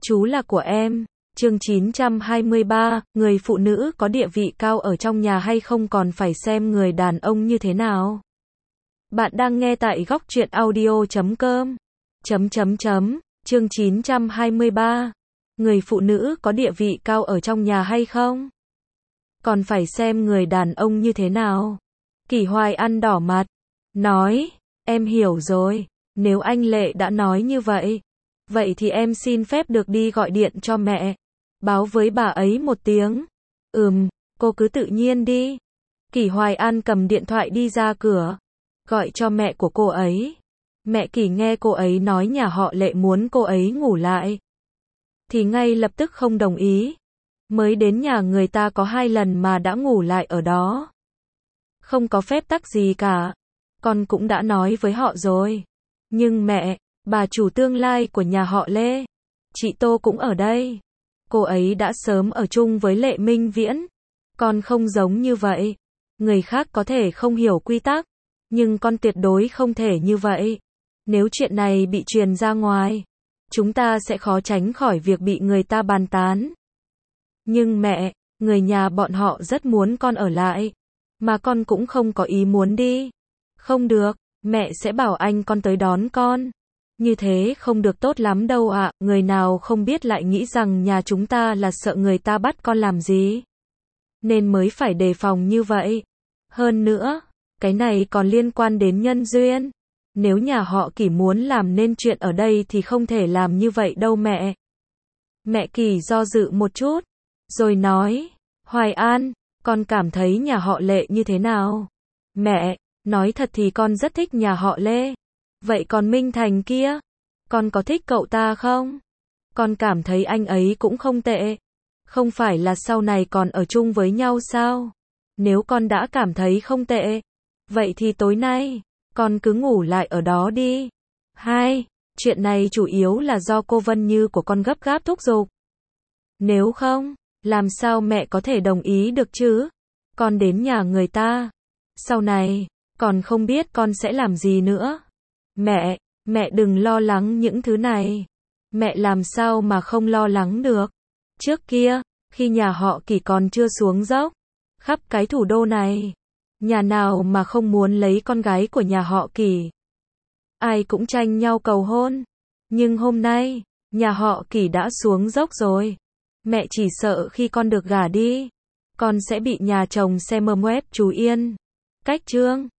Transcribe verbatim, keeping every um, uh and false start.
Chú là của em. Chương chín trăm hai mươi ba, người phụ nữ có địa vị cao ở trong nhà hay không còn phải xem người đàn ông như thế nào. Bạn đang nghe tại góc truyện audio chấm com. Chấm chấm chấm, chương chín trăm hai mươi ba. Người phụ nữ có địa vị cao ở trong nhà hay không? Còn phải xem người đàn ông như thế nào. Kỷ Hoài ăn đỏ mặt, nói, em hiểu rồi, nếu anh Lệ đã nói như vậy, vậy thì em xin phép được đi gọi điện cho mẹ, báo với bà ấy một tiếng. Ừm, cô cứ tự nhiên đi. Kỷ Hoài An cầm điện thoại đi ra cửa, gọi cho mẹ của cô ấy. Mẹ Kỷ nghe cô ấy nói nhà họ Lệ muốn cô ấy ngủ lại, thì ngay lập tức không đồng ý. Mới đến nhà người ta có hai lần mà đã ngủ lại ở đó. Không có phép tắc gì cả. Con cũng đã nói với họ rồi. Nhưng mẹ, bà chủ tương lai của nhà họ Lê, chị Tô cũng ở đây. Cô ấy đã sớm ở chung với Lệ Minh Viễn. Con không giống như vậy. Người khác có thể không hiểu quy tắc, nhưng con tuyệt đối không thể như vậy. Nếu chuyện này bị truyền ra ngoài, chúng ta sẽ khó tránh khỏi việc bị người ta bàn tán. Nhưng mẹ, người nhà bọn họ rất muốn con ở lại, mà con cũng không có ý muốn đi. Không được, mẹ sẽ bảo anh con tới đón con. Như thế không được tốt lắm đâu ạ, người nào không biết lại nghĩ rằng nhà chúng ta là sợ người ta bắt con làm gì. Nên mới phải đề phòng như vậy. Hơn nữa, cái này còn liên quan đến nhân duyên. Nếu nhà họ Kỷ muốn làm nên chuyện ở đây thì không thể làm như vậy đâu mẹ. Mẹ Kỷ do dự một chút, rồi nói, Hoài An, con cảm thấy nhà họ Lệ như thế nào? Mẹ, nói thật thì con rất thích nhà họ Lê. Vậy còn Minh Thành kia, con có thích cậu ta không? Con cảm thấy anh ấy cũng không tệ. Không phải là sau này còn ở chung với nhau sao? Nếu con đã cảm thấy không tệ, vậy thì tối nay, con cứ ngủ lại ở đó đi. Hai, chuyện này chủ yếu là do cô Vân Như của con gấp gáp thúc giục. Nếu không, làm sao mẹ có thể đồng ý được chứ? Con đến nhà người ta, sau này, còn không biết con sẽ làm gì nữa. Mẹ, mẹ đừng lo lắng những thứ này. Mẹ làm sao mà không lo lắng được. Trước kia, khi nhà họ Kỷ còn chưa xuống dốc, khắp cái thủ đô này, nhà nào mà không muốn lấy con gái của nhà họ Kỷ. Ai cũng tranh nhau cầu hôn. Nhưng hôm nay, nhà họ Kỷ đã xuống dốc rồi. Mẹ chỉ sợ khi con được gả đi, con sẽ bị nhà chồng xem mờ ngoét chú Yên. Cách chương